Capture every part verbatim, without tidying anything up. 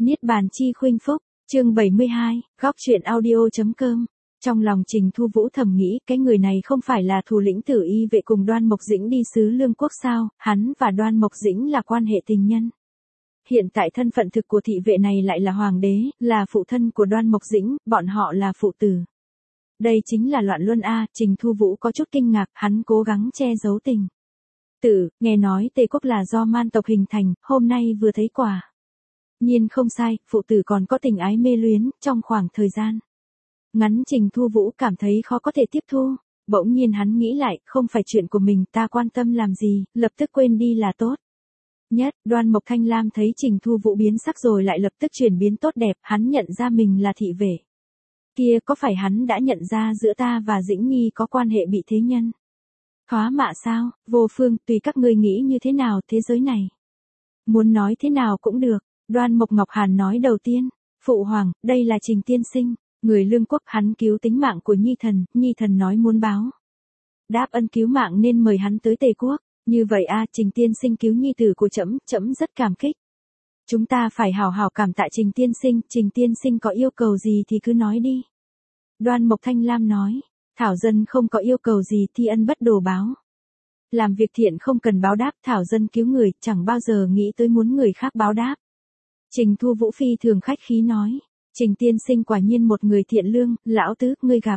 Niết bàn chi khuynh phúc, chương bảy mươi hai, góc truyện audio.com. Trong lòng Trình Thu Vũ thầm nghĩ, cái người này không phải là thủ lĩnh Tử Y vệ cùng Đoan Mộc Dĩnh đi sứ Lương Quốc sao, hắn và Đoan Mộc Dĩnh là quan hệ tình nhân. Hiện tại thân phận thực của thị vệ này lại là hoàng đế, là phụ thân của Đoan Mộc Dĩnh, bọn họ là phụ tử. Đây chính là loạn luân a, Trình Thu Vũ có chút kinh ngạc, hắn cố gắng che giấu tình. Tử, nghe nói Tề quốc là do man tộc hình thành, hôm nay vừa thấy quả. Nhiên không sai, phụ tử còn có tình ái mê luyến, trong khoảng thời gian ngắn Trình Thu Vũ cảm thấy khó có thể tiếp thu, bỗng nhiên hắn nghĩ lại, không phải chuyện của mình, ta quan tâm làm gì, lập tức quên đi là tốt. Nhất, Đoan Mộc Thanh Lam thấy Trình Thu Vũ biến sắc rồi lại lập tức chuyển biến tốt đẹp, hắn nhận ra mình là thị vệ. Kia có phải hắn đã nhận ra giữa ta và Dĩnh Nhi có quan hệ bị thế nhân? Thoá mạ sao, vô phương, tùy các ngươi nghĩ như thế nào thế giới này. Muốn nói thế nào cũng được. Đoan Mộc Ngọc Hàn nói đầu tiên, phụ hoàng, đây là Trình tiên sinh, người Lương Quốc, hắn cứu tính mạng của Nhi thần, Nhi thần nói muốn báo đáp ân cứu mạng nên mời hắn tới Tề quốc, như vậy a, Trình tiên sinh cứu nhi tử của trẫm, trẫm rất cảm kích. Chúng ta phải hào hào cảm tạ Trình tiên sinh, Trình tiên sinh có yêu cầu gì thì cứ nói đi. Đoan Mộc Thanh Lam nói, thảo dân không có yêu cầu gì, thi ân bất đồ báo. Làm việc thiện không cần báo đáp, thảo dân cứu người, chẳng bao giờ nghĩ tới muốn người khác báo đáp. Trình Thu Vũ phi thường khách khí nói, Trình tiên sinh quả nhiên một người thiện lương, lão tứ, ngươi gặp.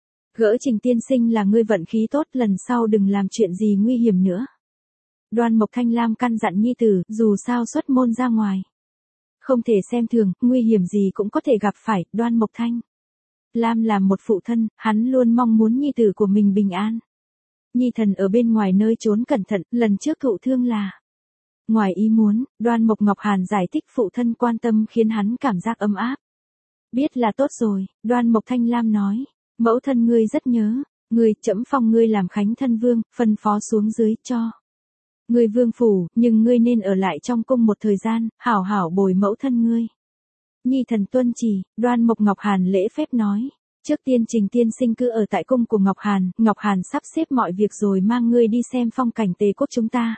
Gỡ Trình tiên sinh là ngươi vận khí tốt, lần sau đừng làm chuyện gì nguy hiểm nữa. Đoan Mộc Thanh Lam căn dặn nhi tử, dù sao xuất môn ra ngoài. Không thể xem thường, nguy hiểm gì cũng có thể gặp phải, Đoan Mộc Thanh Lam làm một phụ thân, hắn luôn mong muốn nhi tử của mình bình an. Nhi thần ở bên ngoài nơi trốn cẩn thận, lần trước thụ thương là ngoài ý muốn. Đoan Mộc Ngọc Hàn giải thích phụ thân quan tâm khiến hắn cảm giác ấm áp. Biết là tốt rồi, Đoan Mộc Thanh Lam nói, mẫu thân ngươi rất nhớ, ngươi, trẫm phong ngươi làm khánh thân vương, phân phó xuống dưới cho ngươi vương phủ, nhưng ngươi nên ở lại trong cung một thời gian, hảo hảo bồi mẫu thân ngươi. Nhi thần tuân chỉ, Đoan Mộc Ngọc Hàn lễ phép nói, trước tiên Trình tiên sinh cứ ở tại cung của Ngọc Hàn, Ngọc Hàn sắp xếp mọi việc rồi mang ngươi đi xem phong cảnh Tề quốc chúng ta.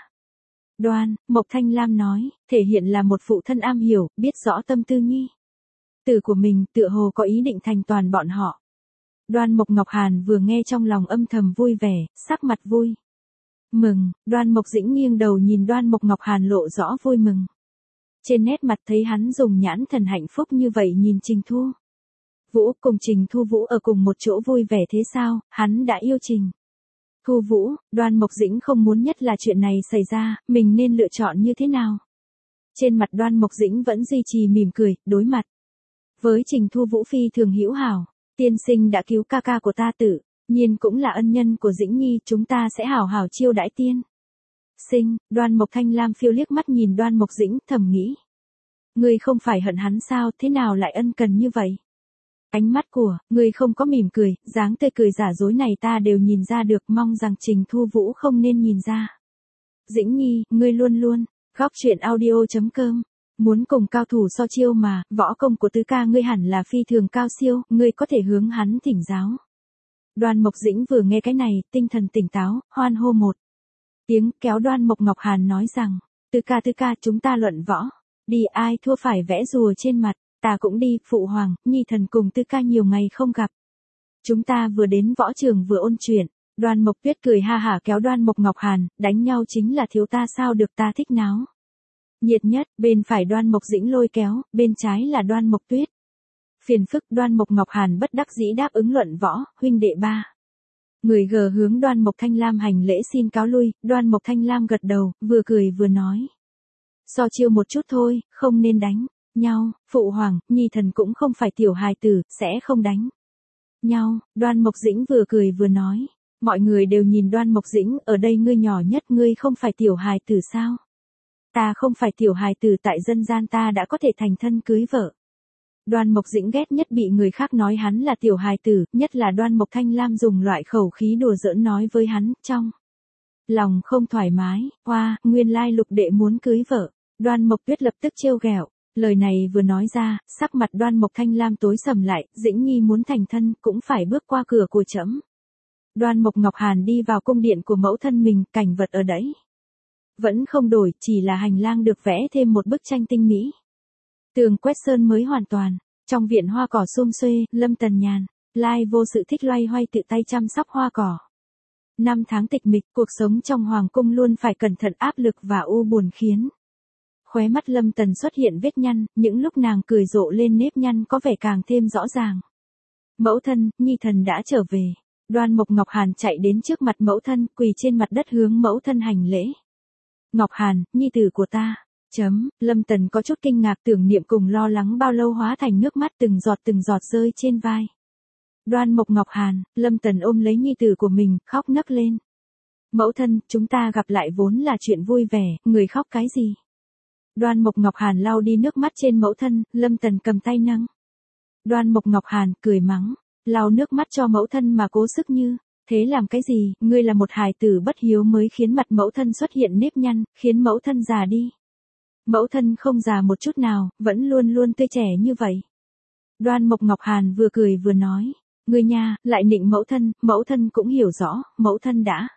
Đoan Mộc Thanh Lam nói, thể hiện là một phụ thân am hiểu, biết rõ tâm tư nhi tử của mình, tựa hồ có ý định thành toàn bọn họ. Đoan Mộc Ngọc Hàn vừa nghe trong lòng âm thầm vui vẻ, sắc mặt vui mừng. Đoan Mộc Dĩnh nghiêng đầu nhìn Đoan Mộc Ngọc Hàn lộ rõ vui mừng. Trên nét mặt thấy hắn dùng nhãn thần hạnh phúc như vậy nhìn Trình Thu Vũ, cùng Trình Thu Vũ ở cùng một chỗ vui vẻ thế sao, hắn đã yêu Trình Thu Vũ. Đoan Mộc Dĩnh không muốn nhất là chuyện này xảy ra, mình nên lựa chọn như thế nào? Trên mặt Đoan Mộc Dĩnh vẫn duy trì mỉm cười, đối mặt với Trình Thu Vũ phi thường hữu hảo, tiên sinh đã cứu ca ca của ta Tử, nhiên cũng là ân nhân của Dĩnh Nhi, chúng ta sẽ hảo hảo chiêu đãi tiên sinh. Đoan Mộc Thanh Lam phiêu liếc mắt nhìn Đoan Mộc Dĩnh, thầm nghĩ, ngươi không phải hận hắn sao, thế nào lại ân cần như vậy? Ánh mắt của ngươi không có mỉm cười, dáng tươi cười giả dối này ta đều nhìn ra được, mong rằng Trình Thu Vũ không nên nhìn ra. Dĩnh Nhi, ngươi luôn luôn, góc truyện audio.com. Muốn cùng cao thủ so chiêu mà, võ công của tứ ca ngươi hẳn là phi thường cao siêu, ngươi có thể hướng hắn thỉnh giáo. Đoan Mộc Dĩnh vừa nghe cái này, tinh thần tỉnh táo, hoan hô một tiếng, kéo Đoan Mộc Ngọc Hàn nói rằng, tứ ca tứ ca chúng ta luận võ, đi, ai thua phải vẽ rùa trên mặt, ta cũng đi, phụ hoàng, nhi thần cùng tứ ca nhiều ngày không gặp. Chúng ta vừa đến võ trường vừa ôn chuyện. Đoan Mộc Tuyết cười ha hả kéo Đoan Mộc Ngọc Hàn, đánh nhau chính là thiếu ta sao được, ta thích náo nhiệt nhất. Bên phải Đoan Mộc Dĩnh lôi kéo, bên trái là Đoan Mộc Tuyết. Phiền phức. Đoan Mộc Ngọc Hàn bất đắc dĩ đáp ứng luận võ, huynh đệ ba người gờ hướng Đoan Mộc Thanh Lam hành lễ xin cáo lui. Đoan Mộc Thanh Lam gật đầu, vừa cười vừa nói, so chiêu một chút thôi, không nên đánh nhau, phụ hoàng, nhi thần cũng không phải tiểu hài tử, sẽ không đánh nhau. Đoan Mộc Dĩnh vừa cười vừa nói, mọi người đều nhìn Đoan Mộc Dĩnh, ở đây ngươi nhỏ nhất, ngươi không phải tiểu hài tử sao? Ta không phải tiểu hài tử, tại dân gian ta đã có thể thành thân cưới vợ. Đoan Mộc Dĩnh ghét nhất bị người khác nói hắn là tiểu hài tử, nhất là Đoan Mộc Thanh Lam dùng loại khẩu khí đùa giỡn nói với hắn, trong lòng không thoải mái, hoa, nguyên lai lục đệ muốn cưới vợ. Đoan Mộc Tuyết lập tức trêu ghẹo, lời này vừa nói ra, sắc mặt Đoan Mộc Thanh Lam tối sầm lại, Dĩnh Nhi muốn thành thân cũng phải bước qua cửa của trẫm. Đoan Mộc Ngọc Hàn đi vào cung điện của mẫu thân mình, cảnh vật ở đấy vẫn không đổi, chỉ là hành lang được vẽ thêm một bức tranh tinh mỹ. Tường quét sơn mới hoàn toàn. Trong viện hoa cỏ sum xuê, Lâm Tần nhàn, lai vô sự thích loay hoay tự tay chăm sóc hoa cỏ. Năm tháng tịch mịch, cuộc sống trong hoàng cung luôn phải cẩn thận áp lực và u buồn khiến. Khóe mắt Lâm Tần xuất hiện vết nhăn, những lúc nàng cười rộ lên nếp nhăn có vẻ càng thêm rõ ràng. Mẫu thân, nhi thần đã trở về. Đoan Mộc Ngọc Hàn chạy đến trước mặt mẫu thân, quỳ trên mặt đất hướng mẫu thân hành lễ. Ngọc Hàn, nhi tử của ta. Chấm, Lâm Tần có chút kinh ngạc, tưởng niệm cùng lo lắng bao lâu hóa thành nước mắt từng giọt từng giọt rơi trên vai. Đoan Mộc Ngọc Hàn, Lâm Tần ôm lấy nhi tử của mình, khóc nấc lên. Mẫu thân, chúng ta gặp lại vốn là chuyện vui vẻ, người khóc cái gì? Đoan Mộc Ngọc Hàn lau đi nước mắt trên mẫu thân, Lâm Tần cầm tay nâng. Đoan Mộc Ngọc Hàn cười mắng, lau nước mắt cho mẫu thân mà cố sức như, thế làm cái gì, ngươi là một hài tử bất hiếu mới khiến mặt mẫu thân xuất hiện nếp nhăn, khiến mẫu thân già đi. Mẫu thân không già một chút nào, vẫn luôn luôn tươi trẻ như vậy. Đoan Mộc Ngọc Hàn vừa cười vừa nói, ngươi nha, lại nịnh mẫu thân, mẫu thân cũng hiểu rõ, mẫu thân đã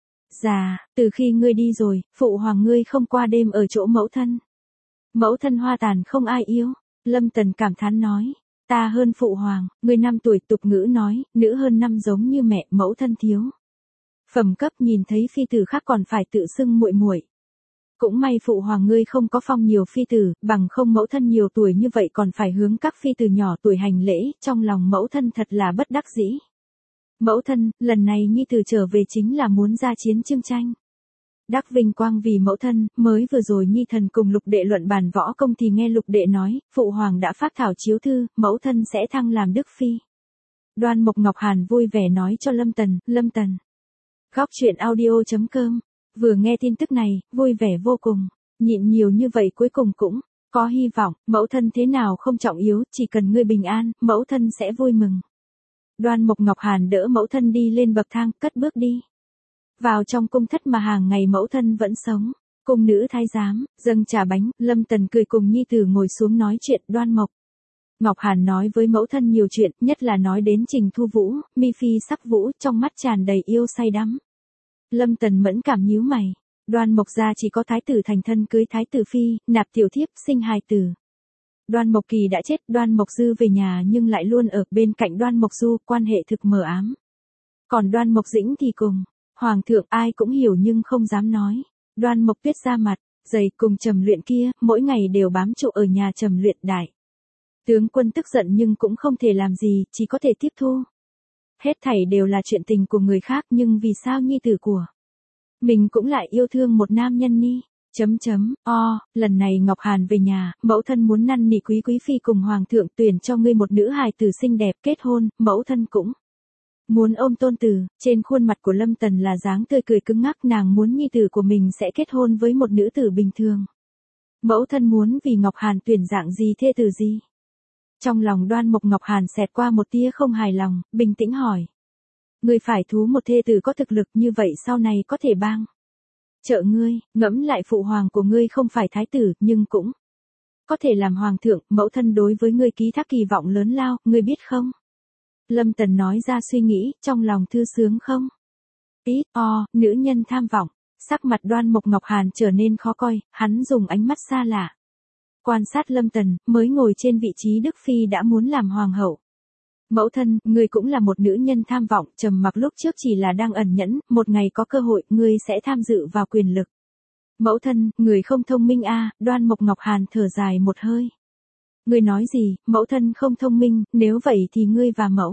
già, từ khi ngươi đi rồi, phụ hoàng ngươi không qua đêm ở chỗ mẫu thân. Mẫu thân hoa tàn không ai yêu, Lâm Tần cảm thán nói, ta hơn phụ hoàng, ngươi năm tuổi tục ngữ nói, nữ hơn năm giống như mẹ, mẫu thân thiếu phẩm cấp, nhìn thấy phi tử khác còn phải tự xưng muội muội. Cũng may phụ hoàng ngươi không có phong nhiều phi tử, bằng không mẫu thân nhiều tuổi như vậy còn phải hướng các phi tử nhỏ tuổi hành lễ, trong lòng mẫu thân thật là bất đắc dĩ. Mẫu thân, lần này nhi tử trở về chính là muốn ra chiến chương tranh. Đắc vinh quang vì mẫu thân, mới vừa rồi nhi thần cùng Lục đệ luận bàn võ công thì nghe Lục đệ nói, phụ hoàng đã phác thảo chiếu thư, mẫu thân sẽ thăng làm đức phi. Đoan Mộc Ngọc Hàn vui vẻ nói cho Lâm Tần, Lâm Tần. Góc truyện audio chấm com. Vừa nghe tin tức này, vui vẻ vô cùng, nhịn nhiều như vậy cuối cùng cũng có hy vọng, mẫu thân thế nào không trọng yếu, chỉ cần ngươi bình an, mẫu thân sẽ vui mừng. Đoan Mộc Ngọc Hàn đỡ mẫu thân đi lên bậc thang, cất bước đi. Vào trong cung thất mà hàng ngày mẫu thân vẫn sống, cung nữ thái giám, dâng trà bánh, Lâm Tần cười cùng nhi tử ngồi xuống nói chuyện. Đoan Mộc Ngọc Hàn nói với mẫu thân nhiều chuyện, nhất là nói đến Trình Thu Vũ, mi phi sắc vũ, trong mắt tràn đầy yêu say đắm. Lâm Tần mẫn cảm nhíu mày, Đoan Mộc gia chỉ có thái tử thành thân cưới thái tử phi, nạp tiểu thiếp, sinh hài tử. Đoan Mộc Kỳ đã chết, Đoan Mộc Dư về nhà nhưng lại luôn ở bên cạnh Đoan Mộc Du, quan hệ thực mờ ám. Còn Đoan Mộc Dĩnh thì cùng hoàng thượng ai cũng hiểu nhưng không dám nói. Đoan Mộc Tuyết ra mặt dày cùng Trầm Luyện kia, mỗi ngày đều bám trụ ở nhà Trầm Luyện đại tướng quân tức giận nhưng cũng không thể làm gì, chỉ có thể tiếp thu. Hết thảy đều là chuyện tình của người khác, nhưng vì sao nhi tử của mình cũng lại yêu thương một nam nhân ni? Chấm chấm, o, lần này Ngọc Hàn về nhà, mẫu thân muốn năn nỉ quý quý phi cùng hoàng thượng tuyển cho ngươi một nữ hài tử xinh đẹp kết hôn, mẫu thân cũng muốn ôm tôn tử. Trên khuôn mặt của Lâm Tần là dáng tươi cười cứng ngắc, nàng muốn nhi tử của mình sẽ kết hôn với một nữ tử bình thường. Mẫu thân muốn vì Ngọc Hàn tuyển dạng gì thê tử gì? Trong lòng Đoan Mộc Ngọc Hàn xẹt qua một tia không hài lòng, bình tĩnh hỏi. Ngươi phải thú một thê tử có thực lực như vậy sau này có thể bang trợ ngươi, ngẫm lại phụ hoàng của ngươi không phải thái tử, nhưng cũng có thể làm hoàng thượng, mẫu thân đối với ngươi ký thác kỳ vọng lớn lao, ngươi biết không? Lâm Tần nói ra suy nghĩ, trong lòng thư sướng không? Ít, o, nữ nhân tham vọng, sắc mặt Đoan Mộc Ngọc Hàn trở nên khó coi, hắn dùng ánh mắt xa lạ quan sát Lâm Tần, mới ngồi trên vị trí Đức Phi đã muốn làm hoàng hậu. Mẫu thân, ngươi cũng là một nữ nhân tham vọng, Trầm Mặc lúc trước chỉ là đang ẩn nhẫn, một ngày có cơ hội, ngươi sẽ tham dự vào quyền lực. Mẫu thân, người không thông minh a, à, Đoan Mộc Ngọc Hàn thở dài một hơi. Ngươi nói gì, mẫu thân không thông minh, nếu vậy thì ngươi và mẫu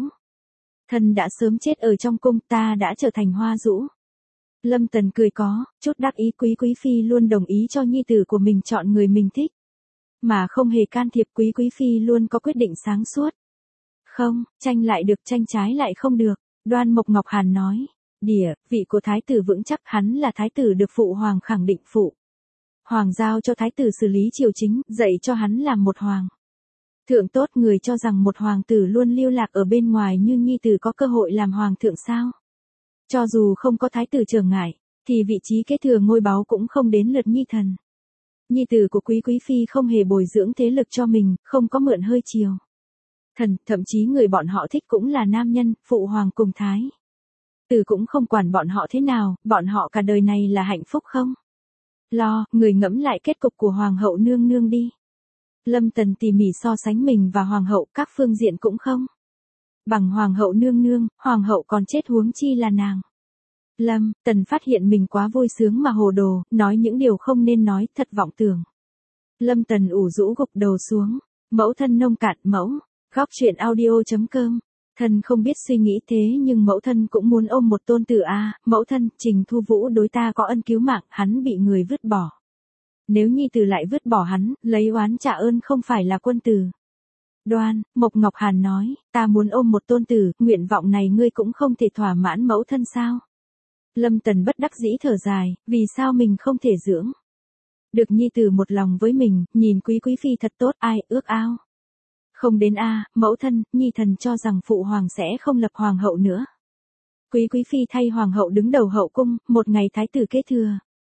thân đã sớm chết ở trong cung, ta đã trở thành hoa dũ. Lâm Tần cười có chút đắc ý, quý quý phi luôn đồng ý cho nhi tử của mình chọn người mình thích, mà không hề can thiệp, quý quý phi luôn có quyết định sáng suốt. Không, tranh lại được, tranh trái lại không được. Đoan Mộc Ngọc Hàn nói, địa vị của thái tử vững chắc, hắn là thái tử được phụ hoàng khẳng định, phụ hoàng giao cho thái tử xử lý triều chính, dạy cho hắn làm một hoàng thượng tốt. Người cho rằng một hoàng tử luôn lưu lạc ở bên ngoài như nhi tử có cơ hội làm hoàng thượng sao? Cho dù không có thái tử trở ngại, thì vị trí kế thừa ngôi báu cũng không đến lượt nhi thần. Nhi tử của quý quý phi không hề bồi dưỡng thế lực cho mình, không có mượn hơi chiều thần, thậm chí người bọn họ thích cũng là nam nhân, phụ hoàng cùng thái tử cũng không quản bọn họ thế nào, bọn họ cả đời này là hạnh phúc không lo, người ngẫm lại kết cục của hoàng hậu nương nương đi. Lâm Tần tỉ mỉ so sánh mình và hoàng hậu, các phương diện cũng không bằng hoàng hậu nương nương, hoàng hậu còn chết huống chi là nàng. Lâm Tần phát hiện mình quá vui sướng mà hồ đồ, nói những điều không nên nói, thật vọng tưởng. Lâm Tần ủ rũ gục đầu xuống, mẫu thân nông cạn mẫu, góc truyện audio.com. Thân không biết suy nghĩ thế nhưng mẫu thân cũng muốn ôm một tôn tử a, à, mẫu thân, Trình Thu Vũ đối ta có ân cứu mạng, hắn bị người vứt bỏ. Nếu nhi tử lại vứt bỏ hắn, lấy oán trả ơn không phải là quân tử. Đoan Mộc Ngọc Hàn nói, ta muốn ôm một tôn tử, nguyện vọng này ngươi cũng không thể thỏa mãn mẫu thân sao? Lâm Tần bất đắc dĩ thở dài, vì sao mình không thể dưỡng được nhi tử một lòng với mình, nhìn Quý Quý Phi thật tốt, ai ước ao. Không đến a, à, mẫu thân, nhi thần cho rằng phụ hoàng sẽ không lập hoàng hậu nữa. Quý Quý Phi thay hoàng hậu đứng đầu hậu cung, một ngày thái tử kế thừa.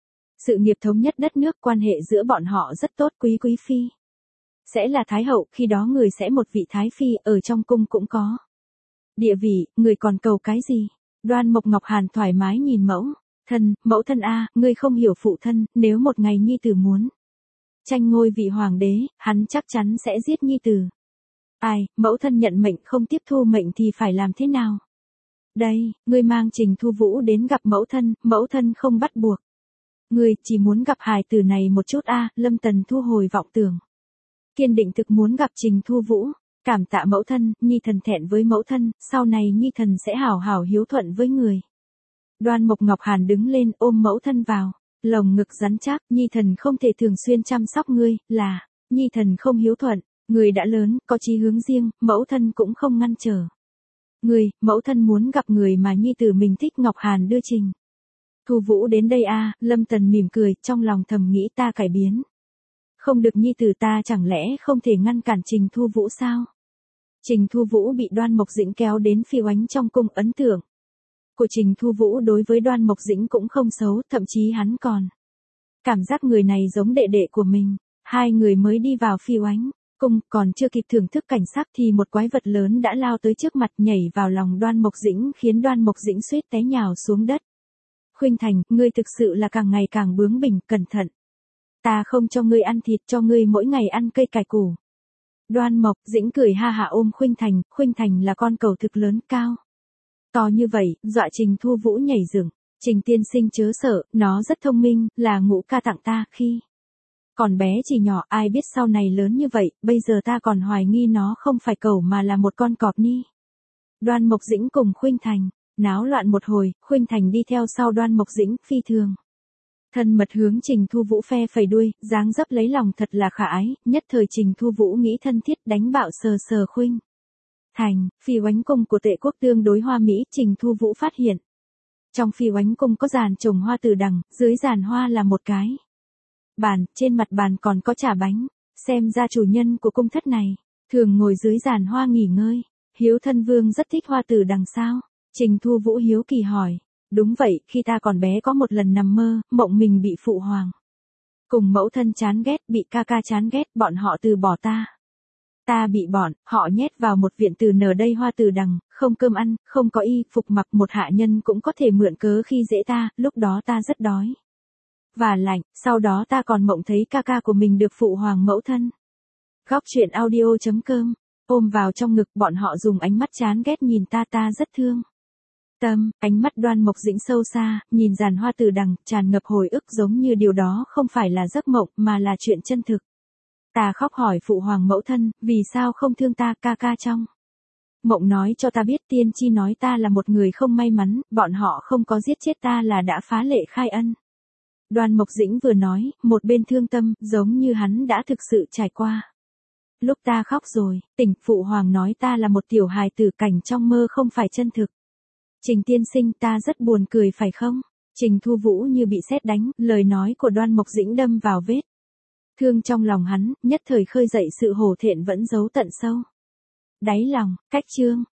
Sự nghiệp thống nhất đất nước, quan hệ giữa bọn họ rất tốt. Quý Quý Phi sẽ là thái hậu, khi đó người sẽ một vị thái phi, ở trong cung cũng có địa vị, người còn cầu cái gì? Đoan Mộc Ngọc Hàn thoải mái nhìn mẫu thân, mẫu thân a, à, ngươi không hiểu phụ thân, nếu một ngày nhi tử muốn tranh ngôi vị hoàng đế, hắn chắc chắn sẽ giết nhi tử. Ai, mẫu thân nhận mệnh không tiếp thu mệnh thì phải làm thế nào? Đây, ngươi mang Trình Thu Vũ đến gặp mẫu thân, mẫu thân không bắt buộc. Ngươi chỉ muốn gặp hài tử này một chút a, à, Lâm Tần thu hồi vọng tưởng. Kiên định thực muốn gặp Trình Thu Vũ, cảm tạ mẫu thân, nhi thần thẹn với mẫu thân, sau này nhi thần sẽ hảo hảo hiếu thuận với người. Đoan Mộc Ngọc Hàn đứng lên ôm mẫu thân vào, lồng ngực rắn chắc, nhi thần không thể thường xuyên chăm sóc ngươi, là, nhi thần không hiếu thuận, người đã lớn, có chí hướng riêng, mẫu thân cũng không ngăn trở. Người, mẫu thân muốn gặp người mà nhi tử mình thích. Ngọc Hàn đưa Trình Thu Vũ đến đây a, à, Lâm Tần mỉm cười, trong lòng thầm nghĩ ta cải biến. Không được nhi tử ta chẳng lẽ không thể ngăn cản Trình Thu Vũ sao? Trình Thu Vũ bị Đoan Mộc Dĩnh kéo đến Phi Oánh trong cung, ấn tượng của Trình Thu Vũ đối với Đoan Mộc Dĩnh cũng không xấu, thậm chí hắn còn cảm giác người này giống đệ đệ của mình. Hai người mới đi vào Phi Oánh cung, còn chưa kịp thưởng thức cảnh sắc thì một quái vật lớn đã lao tới trước mặt, nhảy vào lòng Đoan Mộc Dĩnh khiến Đoan Mộc Dĩnh suýt té nhào xuống đất. Khuynh Thành, ngươi thực sự là càng ngày càng bướng bỉnh, cẩn thận. Ta không cho ngươi ăn thịt, cho ngươi mỗi ngày ăn cây cải củ. Đoan Mộc Dĩnh cười ha hả ôm Khuynh Thành, Khuynh Thành là con cẩu thực lớn cao to như vậy, dọa Trình Thu Vũ nhảy dựng. Trình tiên sinh chớ sợ, nó rất thông minh, là Ngũ ca tặng ta khi còn bé chỉ nhỏ, ai biết sau này lớn như vậy, bây giờ ta còn hoài nghi nó không phải cẩu mà là một con cọp ni. Đoan Mộc Dĩnh cùng Khuynh Thành náo loạn một hồi, Khuynh Thành đi theo sau Đoan Mộc Dĩnh, phi thường thân mật hướng Trình Thu Vũ phe phẩy đuôi, dáng dấp lấy lòng thật là khả ái, nhất thời Trình Thu Vũ nghĩ thân thiết, đánh bạo sờ sờ Khuynh Thành. Phi Oánh cung của Tệ quốc tương đối hoa mỹ, Trình Thu Vũ phát hiện trong Phi Oánh cung có giàn trồng hoa từ đằng, dưới giàn hoa là một cái bàn, trên mặt bàn còn có trà bánh, xem ra chủ nhân của cung thất này thường ngồi dưới giàn hoa nghỉ ngơi. Hiếu thân vương rất thích hoa từ đằng sao? Trình Thu Vũ hiếu kỳ hỏi. Đúng vậy, khi ta còn bé có một lần nằm mơ, mộng mình bị phụ hoàng cùng mẫu thân chán ghét, bị ca ca chán ghét, bọn họ từ bỏ ta. Ta bị bọn họ nhét vào một viện từ nở đây hoa từ đằng, không cơm ăn, không có y phục mặc, một hạ nhân cũng có thể mượn cớ khi dễ ta, lúc đó ta rất đói và lạnh, sau đó ta còn mộng thấy ca ca của mình được phụ hoàng mẫu thân. Góc truyện audio.com, ôm vào trong ngực, bọn họ dùng ánh mắt chán ghét nhìn ta, ta rất thương tâm. Ánh mắt Đoan Mộc Dĩnh sâu xa, nhìn giàn hoa từ đằng, tràn ngập hồi ức, giống như điều đó không phải là giấc mộng mà là chuyện chân thực. Ta khóc hỏi phụ hoàng mẫu thân, vì sao không thương ta? Ca ca trong mộng nói cho ta biết, tiên tri nói ta là một người không may mắn, bọn họ không có giết chết ta là đã phá lệ khai ân. Đoan Mộc Dĩnh vừa nói, một bên thương tâm, giống như hắn đã thực sự trải qua. Lúc ta khóc rồi, tỉnh, phụ hoàng nói ta là một tiểu hài tử, cảnh trong mơ không phải chân thực. Trình tiên sinh, ta rất buồn cười phải không? Trình Thu Vũ như bị sét đánh, lời nói của Đoan Mộc Dĩnh đâm vào vết thương trong lòng hắn, nhất thời khơi dậy sự hổ thẹn vẫn giấu tận sâu đáy lòng. Cách chương